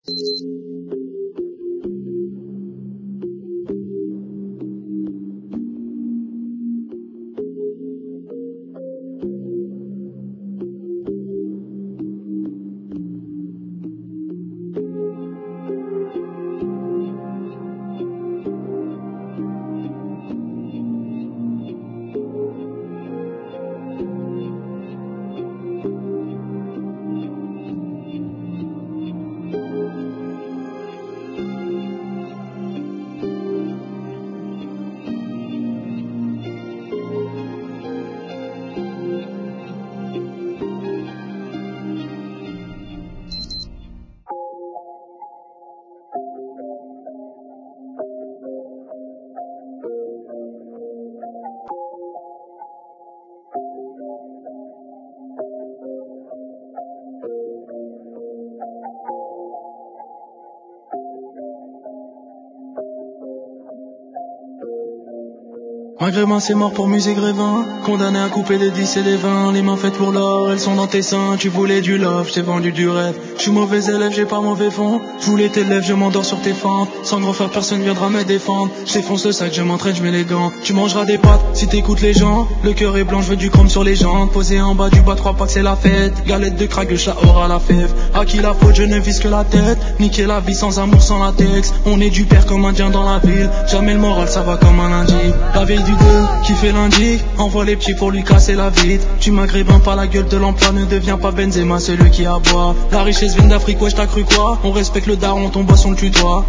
Maghrébin c'est mort pour musique grévin, condamné à couper des 10 et des 20. Les mains faites pour l'or, elles sont dans tes seins. Tu voulais du love, je t'ai vendu du rêve. Je suis mauvais élève, j'ai pas mauvais fond. Je voulais tes lèvres, je m'endors sur tes fentes. Sans grand frère, personne viendra me défendre. Je défonce le sac, je m'entraîne, je mets les gants. Tu mangeras des pâtes si t'écoutes les gens. Le cœur est blanc, je veux du chrome sur les jambes. Posé en bas du bas, 3 pas que c'est la fête. Galette de crack, le chat aura la fève. À qui la faute, je ne vise que la tête. Niquer la vie sans amour, sans latex. On est du père comme indien dans la ville. Jamais le moral, ça va comme un lundi. La veille du 2, qui fait lundi, envoie les petits pour lui casser la vitre. Tu maghrébin pas la gueule de l'emploi, ne deviens pas Benzema, celui qui aboie. La richesse vient d'Afrique, ouais, t'as cru quoi? On respecte le daron, ton boisson le tutoie.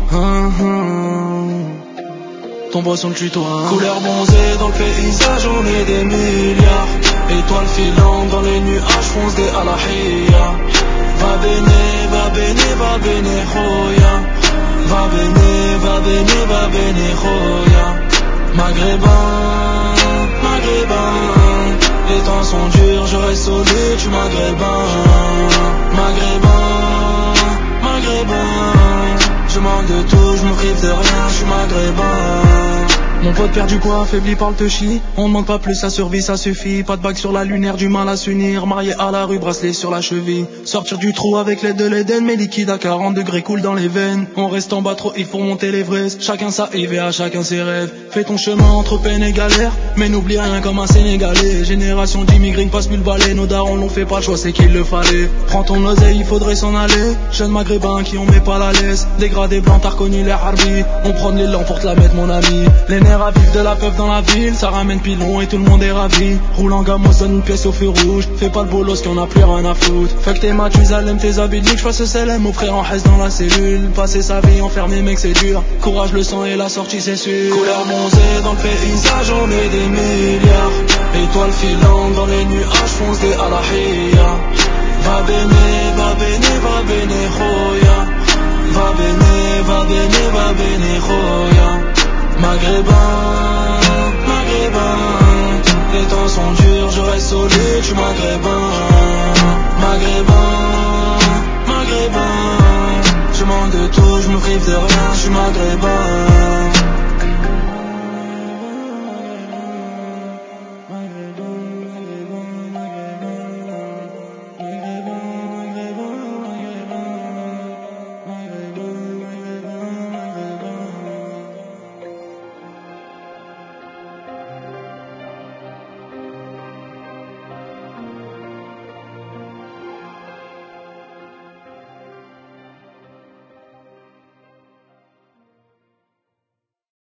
Ton boisson le tutoie. Couleur bronzée dans le paysage, on est des milliards. Étoiles filantes dans les nuages, fonce des alahia. Va bene, va bene, va bene, roya. Va bene, va bene, va bene, roya. Maghrébin, maghrébin, les temps sont durs, je reste solide, tu maghrébin. Maghrébin, maghrébin, je manque de tout, je me prive de rien, je suis maghrébin. Mon pote perd du poids, affaibli par le touchy. On demande pas plus, ça survit, ça suffit. Pas de bague sur la lunaire, du mal à s'unir. Marié à la rue, bracelet sur la cheville. Sortir du trou avec l'aide de l'Éden. Mes liquides à 40 degrés coulent dans les veines. On reste en bas trop, il faut monter l'Everest. Chacun sa IVA, chacun ses rêves. Fais ton chemin entre peine et galère, mais n'oublie rien comme un Sénégalais. Génération d'immigrés, passe plus le balai. Nos darons l'ont fait pas le choix, c'est qu'il le fallait. Prends ton oseille, il faudrait s'en aller. Jeunes maghrébins qui on met pas la laisse. Dégradés blancs, t'as reconnu les harbis. On prend l'élan pour te la mettre, mon ami. À vivre de la peuple dans la ville, ça ramène pilon et tout le monde est ravi. Roule en gamme, on donne une pièce au feu rouge. Fais pas le bolos qu'on a plus rien à foutre. Fuck tes Mathusalem, tes habits de luxe, j'passe ce CLM au frère en haisse dans la cellule. Passer sa vie enfermé mec c'est dur. Courage le sang et la sortie c'est sûr. Couleur bronzée dans le paysage, on est des milliards. Étoiles filantes dans les nuages, fonce des alahia. Va bene, va bene, va bene, roya. Va bene, va bene, va bene, roya. Maghrébin, maghrébin, les temps sont durs, je reste solide, je suis maghrébin. Maghrébin, maghrébin, je manque de tout, je me prive de rien, je suis maghrébin.